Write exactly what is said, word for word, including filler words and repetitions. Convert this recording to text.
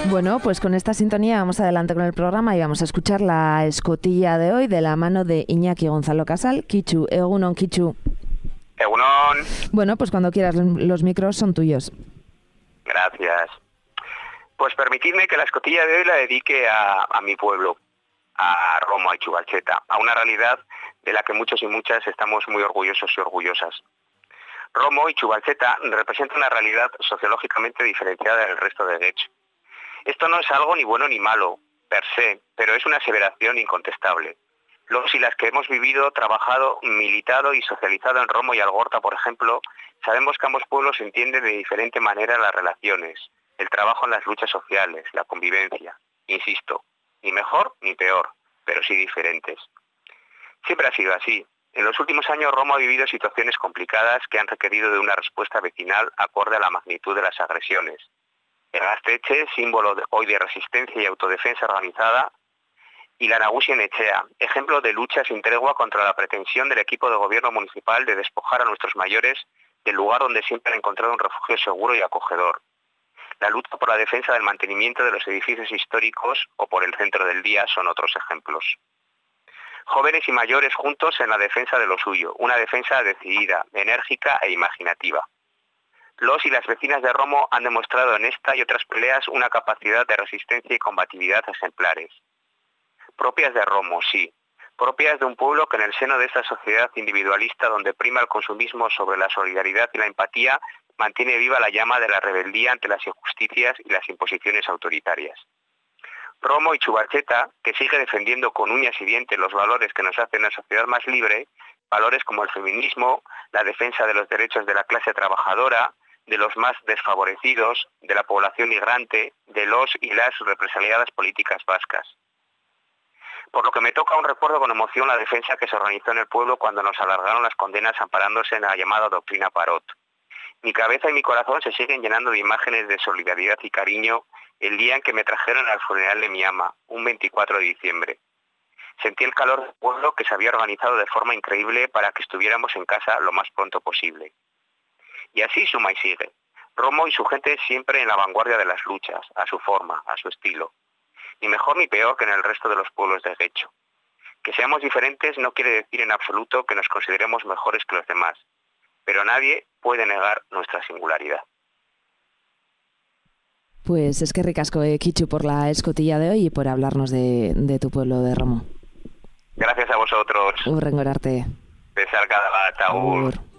Bueno, pues con esta sintonía vamos adelante con el programa y vamos a escuchar la escotilla de hoy de la mano de Iñaki Gonzalo Casal. Kichu, egunon, Kichu. Egunon. Bueno, pues cuando quieras, los micros son tuyos. Gracias. Pues permitidme que la escotilla de hoy la dedique a, a mi pueblo, a Romo, a Ichuvalcheta, a una realidad de la que muchos y muchas estamos muy orgullosos y orgullosas. Romo, Ichuvalcheta, representa una realidad sociológicamente diferenciada del resto de Getxo. Esto no es algo ni bueno ni malo, per se, pero es una aseveración incontestable. Los y las que hemos vivido, trabajado, militado y socializado en Romo y Algorta, por ejemplo, sabemos que ambos pueblos entienden de diferente manera las relaciones, el trabajo en las luchas sociales, la convivencia. Insisto, ni mejor ni peor, pero sí diferentes. Siempre ha sido así. En los últimos años Romo ha vivido situaciones complicadas que han requerido de una respuesta vecinal acorde a la magnitud de las agresiones. El Gaztetxe, símbolo de, hoy de resistencia y autodefensa organizada, y la Nagusi en Etxea, ejemplo de lucha sin tregua contra la pretensión del equipo de gobierno municipal de despojar a nuestros mayores del lugar donde siempre han encontrado un refugio seguro y acogedor. La lucha por la defensa del mantenimiento de los edificios históricos o por el centro del día son otros ejemplos. Jóvenes y mayores juntos en la defensa de lo suyo, una defensa decidida, enérgica e imaginativa. Los y las vecinas de Romo han demostrado en esta y otras peleas una capacidad de resistencia y combatividad ejemplares. Propias de Romo, sí. Propias de un pueblo que en el seno de esta sociedad individualista donde prima el consumismo sobre la solidaridad y la empatía, mantiene viva la llama de la rebeldía ante las injusticias y las imposiciones autoritarias. Romo y Ichuvalcheta, que sigue defendiendo con uñas y dientes los valores que nos hacen una sociedad más libre, valores como el feminismo, la defensa de los derechos de la clase trabajadora, de los más desfavorecidos, de la población migrante, de los y las represaliadas políticas vascas. Por lo que me toca un recuerdo con emoción la defensa que se organizó en el pueblo cuando nos alargaron las condenas amparándose en la llamada doctrina Parot. Mi cabeza y mi corazón se siguen llenando de imágenes de solidaridad y cariño el día en que me trajeron al funeral de mi ama, un veinticuatro de diciembre. Sentí el calor del pueblo que se había organizado de forma increíble para que estuviéramos en casa lo más pronto posible. Y así suma y sigue. Romo y su gente siempre en la vanguardia de las luchas, a su forma, a su estilo. Ni mejor ni peor que en el resto de los pueblos de Getxo. Que seamos diferentes no quiere decir en absoluto que nos consideremos mejores que los demás, pero nadie puede negar nuestra singularidad. Pues es que ricasco, eh, Kichu, por la escotilla de hoy y por hablarnos de, de tu pueblo de Romo. Gracias a vosotros. Urrengorarte. Besar cada bat, agur.